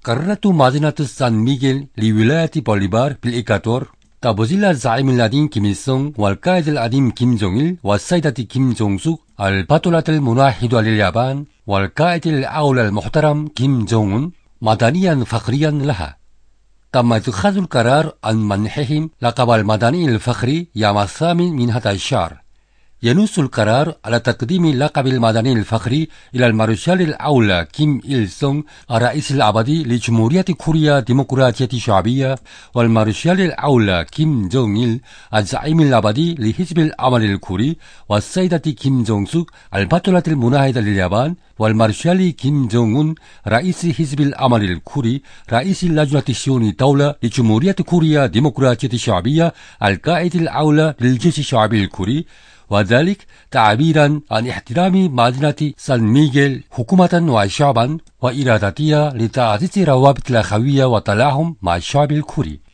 قررت مدينة سان ميغيل لولاية بوليفار بالإكوادور تبذل الزعيم القديم كيم إل سونغ والقائد القديم كيم جونغ إل والسيدة كيم جونغ سوك البطلة المناهضة لليابان والقائد الأول المحترم كيم جونغ أون مدنيا فخريا لها. تم اتخاذ القرار عن منحهم لقب المدني الفخري يوم 8 من هذا الشهر. ينص القرار على تقديم لقب المدني الفخري إلى المارشال الأول كيم إل سونغ الرئيس الأبدي لجمهورية كوريا الديمقراطية الشعبية، والمارشال الأول كيم جونغ إل الزعيم الأبدي لحزب العمل الكوري، والسيدة كيم جونغ سوك البطلة المناهضة لليابان، والمارشال كيم جونغ أون رئيس حزب العمل الكوري، رئيس لجنة شؤون الدولة لجمهورية كوريا الديمقراطية الشعبية، القائد الأول للجيش الشعبي الكوري، وذلك تعبيرا عن احترام مدينة سان ميغيل حكومة وشعبا وإرادتها لتعزيز روابط الأخوية والتلاحم مع الشعب الكوري.